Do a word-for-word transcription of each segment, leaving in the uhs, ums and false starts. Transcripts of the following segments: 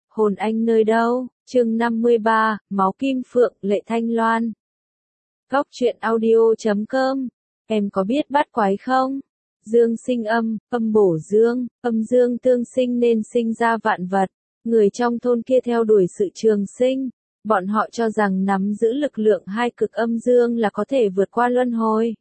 Hồn anh nơi đâu? Chương năm mươi ba, Máu Kim Phượng, Lệ Thanh Loan. Góc truyện audio chấm com. Em có biết bắt quái không? Dương sinh âm, âm bổ dương, âm dương tương sinh nên sinh ra vạn vật. Người trong thôn kia theo đuổi sự trường sinh. Bọn họ cho rằng nắm giữ lực lượng hai cực âm dương là có thể vượt qua luân hồi.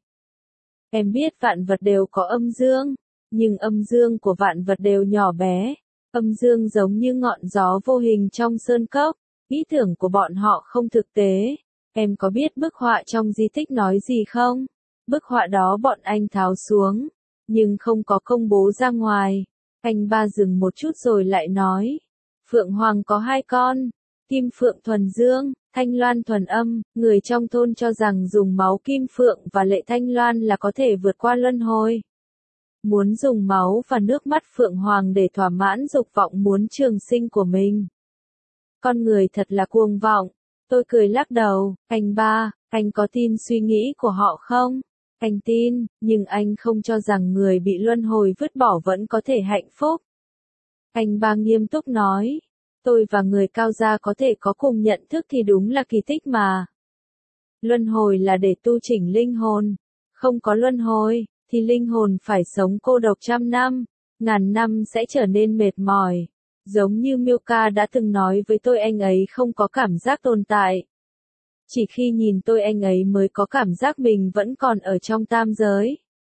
Em biết vạn vật đều có âm dương, nhưng âm dương của vạn vật đều nhỏ bé. Âm dương giống như ngọn gió vô hình trong sơn cốc, ý tưởng của bọn họ không thực tế. Em có biết bức họa trong di tích nói gì không? Bức họa đó bọn anh tháo xuống, nhưng không có công bố ra ngoài. Anh ba dừng một chút rồi lại nói. Phượng Hoàng có hai con, Kim Phượng thuần dương, Thanh Loan thuần âm. Người trong thôn cho rằng dùng máu Kim Phượng và Lệ Thanh Loan là có thể vượt qua luân hồi. Muốn dùng máu và nước mắt Phượng Hoàng để thỏa mãn dục vọng muốn trường sinh của mình. Con người thật là cuồng vọng. Tôi cười lắc đầu. Anh ba, anh có tin suy nghĩ của họ không? Anh tin, nhưng anh không cho rằng người bị luân hồi vứt bỏ vẫn có thể hạnh phúc. Anh ba nghiêm túc nói. Tôi và người cao gia có thể có cùng nhận thức thì đúng là kỳ tích mà. Luân hồi là để tu chỉnh linh hồn. Không có luân hồi thì linh hồn phải sống cô độc trăm năm, ngàn năm sẽ trở nên mệt mỏi. Giống như Milka đã từng nói với tôi, anh ấy không có cảm giác tồn tại. Chỉ khi nhìn tôi anh ấy mới có cảm giác mình vẫn còn ở trong tam giới.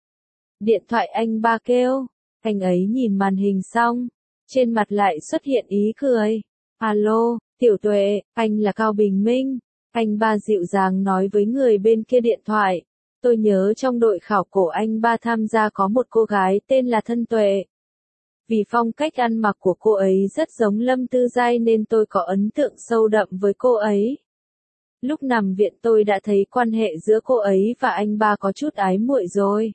Điện thoại anh ba kêu, anh ấy nhìn màn hình xong, trên mặt lại xuất hiện ý cười. Alo, Tiểu Tuệ, anh là Cao Bình Minh. Anh ba dịu dàng nói với người bên kia điện thoại. Tôi nhớ trong đội khảo cổ anh ba tham gia có một cô gái tên là Thân Tuệ. Vì phong cách ăn mặc của cô ấy rất giống Lâm Tư Giai nên tôi có ấn tượng sâu đậm với cô ấy. Lúc nằm viện tôi đã thấy quan hệ giữa cô ấy và anh ba có chút ái muội rồi.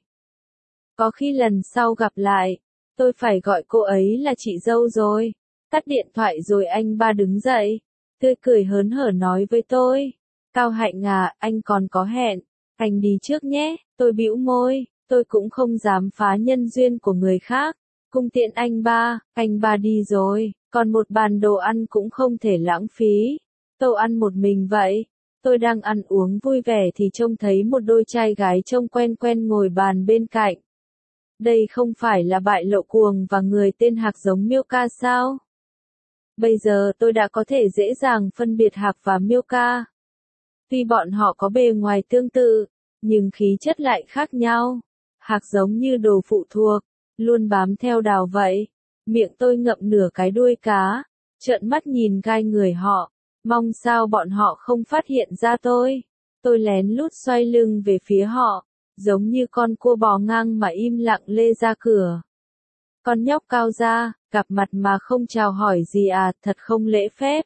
Có khi lần sau gặp lại, tôi phải gọi cô ấy là chị dâu rồi. Tắt điện thoại rồi anh ba đứng dậy, tươi cười hớn hở nói với tôi. Cao Hạnh à, anh còn có hẹn. Anh đi trước nhé. Tôi bĩu môi, tôi cũng không dám phá nhân duyên của người khác. Cung tiện anh ba, anh ba đi rồi, còn một bàn đồ ăn cũng không thể lãng phí. Tôi ăn một mình vậy. Tôi đang ăn uống vui vẻ thì trông thấy một đôi trai gái trông quen quen ngồi bàn bên cạnh. Đây không phải là Bại Lộ Cuồng và người tên Hạc giống Milka sao? Bây giờ tôi đã có thể dễ dàng phân biệt Hạc và Milka. Tuy bọn họ có bề ngoài tương tự, nhưng khí chất lại khác nhau. Hạc giống như đồ phụ thuộc, luôn bám theo Đào vậy. Miệng tôi ngậm nửa cái đuôi cá, trợn mắt nhìn gai người họ, mong sao bọn họ không phát hiện ra tôi. Tôi lén lút xoay lưng về phía họ, giống như con cua bò ngang mà im lặng lê ra cửa. Con nhóc Cao gia, gặp mặt mà không chào hỏi gì à, thật không lễ phép.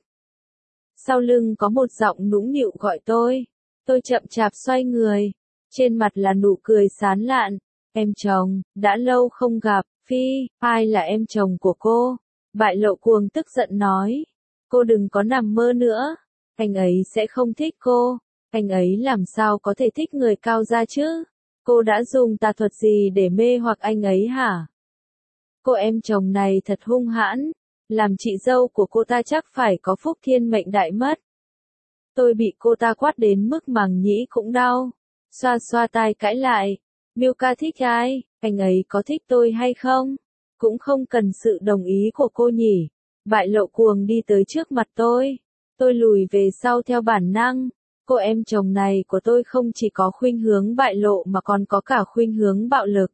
Sau lưng có một giọng nũng nịu gọi tôi. Tôi chậm chạp xoay người, trên mặt là nụ cười sán lạn. Em chồng, đã lâu không gặp. Phi, ai là em chồng của cô? Bại Lộ Cuồng tức giận nói. Cô đừng có nằm mơ nữa. Anh ấy sẽ không thích cô. Anh ấy làm sao có thể thích người Cao gia chứ? Cô đã dùng tà thuật gì để mê hoặc anh ấy hả? Cô em chồng này thật hung hãn. Làm chị dâu của cô ta chắc phải có phúc thiên mệnh đại mất. Tôi bị cô ta quát đến mức màng nhĩ cũng đau. Xoa xoa tai cãi lại. Milka thích ai? Anh ấy có thích tôi hay không? Cũng không cần sự đồng ý của cô nhỉ. Bại Lộ Cuồng đi tới trước mặt tôi. Tôi lùi về sau theo bản năng. Cô em chồng này của tôi không chỉ có khuynh hướng bại lộ mà còn có cả khuynh hướng bạo lực.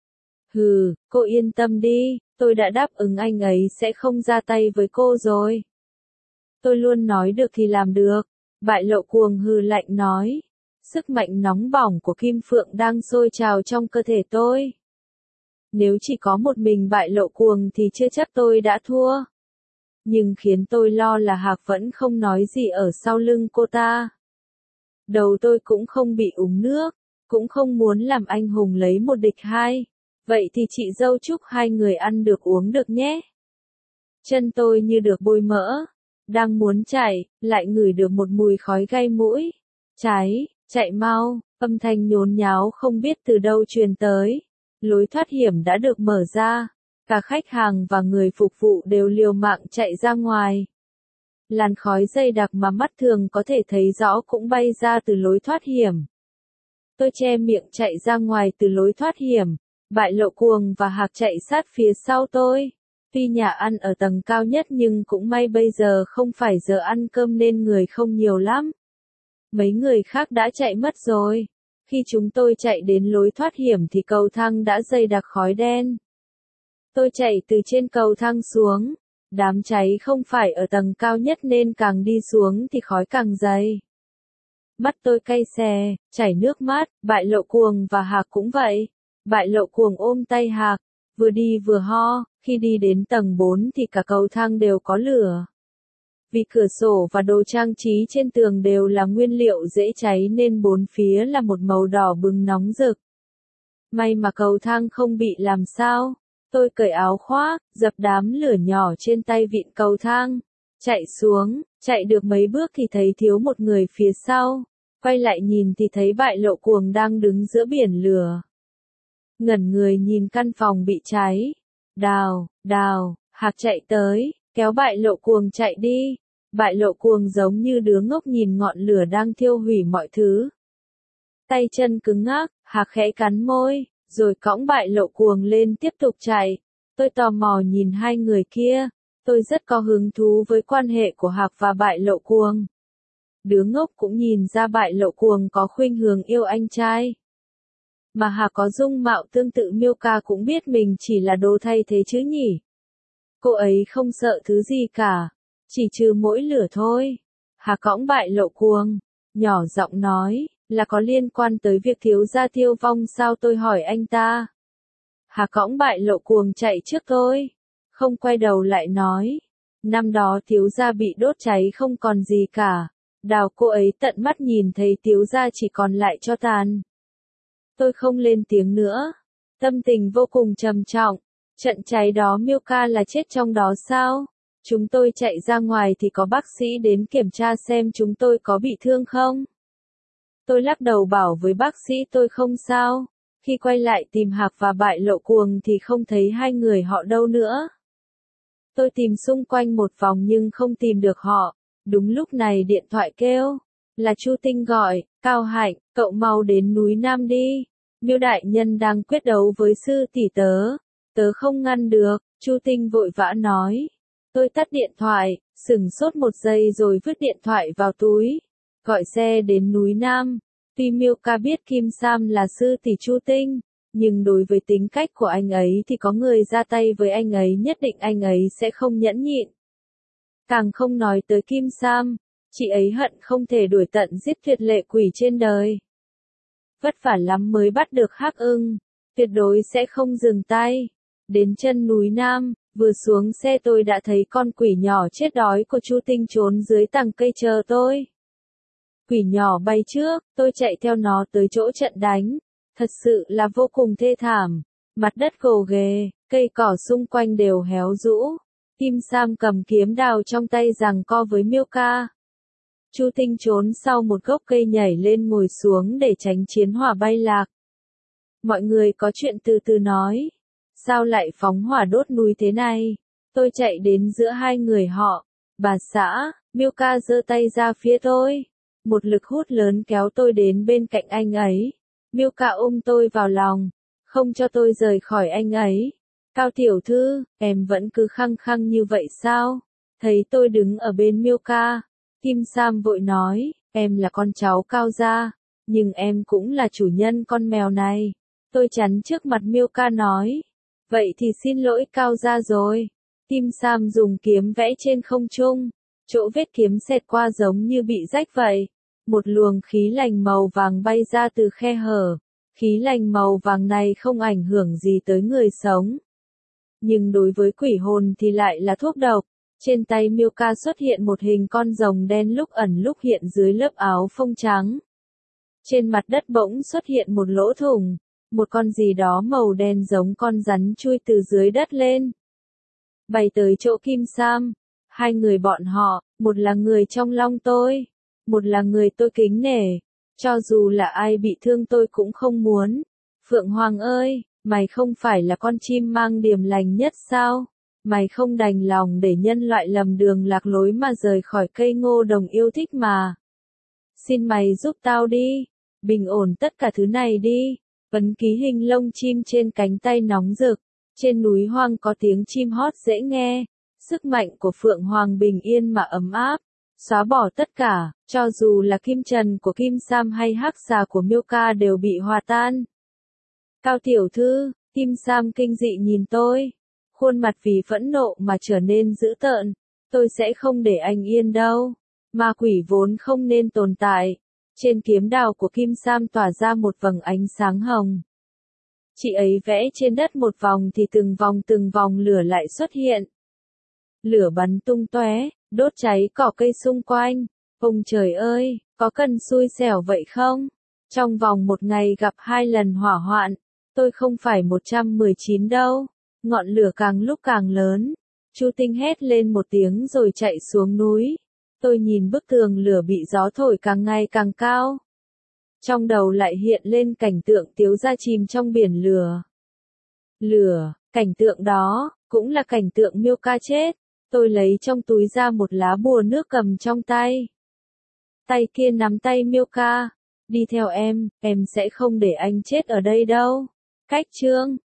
Hừ, cô yên tâm đi, tôi đã đáp ứng anh ấy sẽ không ra tay với cô rồi. Tôi luôn nói được thì làm được. Bại Lộ Cuồng hừ lạnh nói. Sức mạnh nóng bỏng của Kim Phượng đang sôi trào trong cơ thể tôi. Nếu chỉ có một mình Bại Lộ Cuồng thì chưa chắc tôi đã thua. Nhưng khiến tôi lo là Hạc vẫn không nói gì ở sau lưng cô ta. Đầu tôi cũng không bị úng nước, cũng không muốn làm anh hùng lấy một địch hai. Vậy thì chị dâu chúc hai người ăn được uống được nhé. Chân tôi như được bôi mỡ. Đang muốn chạy, lại ngửi được một mùi khói gai mũi. Cháy, chạy mau, âm thanh nhốn nháo không biết từ đâu truyền tới. Lối thoát hiểm đã được mở ra. Cả khách hàng và người phục vụ đều liều mạng chạy ra ngoài. Làn khói dày đặc mà mắt thường có thể thấy rõ cũng bay ra từ lối thoát hiểm. Tôi che miệng chạy ra ngoài từ lối thoát hiểm, Bại Lộ Cuồng và Hạc chạy sát phía sau tôi. Tuy nhà ăn ở tầng cao nhất nhưng cũng may bây giờ không phải giờ ăn cơm nên người không nhiều lắm. Mấy người khác đã chạy mất rồi. Khi chúng tôi chạy đến lối thoát hiểm thì cầu thang đã dày đặc khói đen. Tôi chạy từ trên cầu thang xuống. Đám cháy không phải ở tầng cao nhất nên càng đi xuống thì khói càng dày. Mắt tôi cay xè, chảy nước mắt, Bại Lộ Cuồng và Hạc cũng vậy. Bại Lộ Cuồng ôm tay Hạc, vừa đi vừa ho, khi đi đến tầng bốn thì cả cầu thang đều có lửa. Vì cửa sổ và đồ trang trí trên tường đều là nguyên liệu dễ cháy nên bốn phía là một màu đỏ bừng nóng rực. May mà cầu thang không bị làm sao. Tôi cởi áo khoác, dập đám lửa nhỏ trên tay vịn cầu thang, chạy xuống, chạy được mấy bước thì thấy thiếu một người phía sau, quay lại nhìn thì thấy Bại Lộ Cuồng đang đứng giữa biển lửa. Ngẩn người nhìn căn phòng bị cháy. Đào, Đào, Hạc chạy tới, kéo Bại Lộ Cuồng chạy đi. Bại Lộ Cuồng giống như đứa ngốc nhìn ngọn lửa đang thiêu hủy mọi thứ. Tay chân cứng ngắc, Hạc khẽ cắn môi, rồi cõng Bại Lộ Cuồng lên tiếp tục chạy. Tôi tò mò nhìn hai người kia. Tôi rất có hứng thú với quan hệ của Hạc và Bại Lộ Cuồng. Đứa ngốc cũng nhìn ra Bại Lộ Cuồng có khuynh hướng yêu anh trai. Mà Hạc có dung mạo tương tự Milka cũng biết mình chỉ là đồ thay thế chứ nhỉ. Cô ấy không sợ thứ gì cả, chỉ trừ mỗi lửa thôi. Hạc cõng Bại Lộ Cuồng, nhỏ giọng nói, là có liên quan tới việc thiếu gia tiêu vong sao, tôi hỏi anh ta. Hạc cõng Bại Lộ Cuồng chạy trước tôi, không quay đầu lại nói, năm đó thiếu gia bị đốt cháy không còn gì cả. Đào, cô ấy tận mắt nhìn thấy thiếu gia chỉ còn lại tro tàn. Tôi không lên tiếng nữa, tâm tình vô cùng trầm trọng. Trận cháy đó Milka là chết trong đó sao? Chúng tôi chạy ra ngoài thì có bác sĩ đến kiểm tra xem chúng tôi có bị thương không? Tôi lắc đầu bảo với bác sĩ tôi không sao. Khi quay lại tìm Hạc và Bại Lộ Cuồng thì không thấy hai người họ đâu nữa. Tôi tìm xung quanh một vòng nhưng không tìm được họ. Đúng lúc này điện thoại kêu. Là Chu Tinh gọi, Cao Hạnh, cậu mau đến núi Nam đi. Miêu đại nhân đang quyết đấu với sư tỷ tớ. Tớ không ngăn được, Chu Tinh vội vã nói. Tôi tắt điện thoại, sửng sốt một giây rồi vứt điện thoại vào túi. Gọi xe đến núi Nam. Tuy Milka biết Kim Sam là sư tỷ Chu Tinh, nhưng đối với tính cách của anh ấy thì có người ra tay với anh ấy nhất định anh ấy sẽ không nhẫn nhịn. Càng không nói tới Kim Sam, chị ấy hận không thể đuổi tận giết tuyệt lệ quỷ trên đời. Vất vả lắm mới bắt được Hắc Ưng, tuyệt đối sẽ không dừng tay. Đến chân núi Nam, vừa xuống xe tôi đã thấy con quỷ nhỏ chết đói của Chu Tinh trốn dưới tầng cây chờ tôi. Quỷ nhỏ bay trước, tôi chạy theo nó tới chỗ trận đánh. Thật sự là vô cùng thê thảm. Mặt đất gồ ghề, cây cỏ xung quanh đều héo rũ. Kim Sam cầm kiếm đào trong tay giằng co với Milka. Chu Tinh trốn sau một gốc cây nhảy lên ngồi xuống để tránh chiến hỏa bay lạc. Mọi người có chuyện từ từ nói. Sao lại phóng hỏa đốt núi thế này? Tôi chạy đến giữa hai người họ. Bà xã, Milka giơ tay ra phía tôi. Một lực hút lớn kéo tôi đến bên cạnh anh ấy. Milka ôm tôi vào lòng, không cho tôi rời khỏi anh ấy. Cao tiểu thư, em vẫn cứ khăng khăng như vậy sao? Thấy tôi đứng ở bên Milka, Kim Sam vội nói, em là con cháu Cao gia, nhưng em cũng là chủ nhân con mèo này. Tôi chắn trước mặt Milka nói, vậy thì xin lỗi Cao gia rồi. Kim Sam dùng kiếm vẽ trên không trung, chỗ vết kiếm xẹt qua giống như bị rách vậy. Một luồng khí lạnh màu vàng bay ra từ khe hở. Khí lạnh màu vàng này không ảnh hưởng gì tới người sống. Nhưng đối với quỷ hồn thì lại là thuốc độc. Trên tay Milka xuất hiện một hình con rồng đen lúc ẩn lúc hiện dưới lớp áo phông trắng. Trên mặt đất bỗng xuất hiện một lỗ thủng. Một con gì đó màu đen giống con rắn chui từ dưới đất lên. Bay tới chỗ Kim Sam. Hai người bọn họ, một là người trong lòng tôi. Một là người tôi kính nể. Cho dù là ai bị thương tôi cũng không muốn. Phượng Hoàng ơi, Mày không phải là con chim mang điềm lành nhất sao? Mày không đành lòng để nhân loại lầm đường lạc lối mà rời khỏi cây ngô đồng yêu thích mà. Xin mày giúp tao đi, bình ổn tất cả thứ này đi. Ấn ký hình lông chim trên cánh tay nóng rực, trên núi hoang có tiếng chim hót dễ nghe, sức mạnh của Phượng Hoàng bình yên mà ấm áp, xóa bỏ tất cả, cho dù là kim trần của Kim Sam hay hắc xà của Milka đều bị hòa tan. Cao tiểu thư, Kim Sam kinh dị nhìn tôi, khuôn mặt vì phẫn nộ mà trở nên dữ tợn, tôi sẽ không để anh yên đâu, ma quỷ vốn không nên tồn tại. Trên kiếm đào của Kim Sam tỏa ra một vầng ánh sáng hồng. Chị ấy vẽ trên đất một vòng thì từng vòng từng vòng lửa lại xuất hiện. Lửa bắn tung tóe, đốt cháy cỏ cây xung quanh. Ông trời ơi, có cần xui xẻo vậy không? Trong vòng một ngày gặp hai lần hỏa hoạn, tôi không phải một trăm mười chín đâu. Ngọn lửa càng lúc càng lớn. Chu Tinh hét lên một tiếng rồi chạy xuống núi. Tôi nhìn bức tường lửa bị gió thổi càng ngày càng cao. Trong đầu lại hiện lên cảnh tượng Tiếu gia chìm trong biển lửa. Lửa, cảnh tượng đó, cũng là cảnh tượng Milka chết. Tôi lấy trong túi ra một lá bùa nước cầm trong tay. Tay kia nắm tay Milka. Đi theo em, em sẽ không để anh chết ở đây đâu. Cách chương.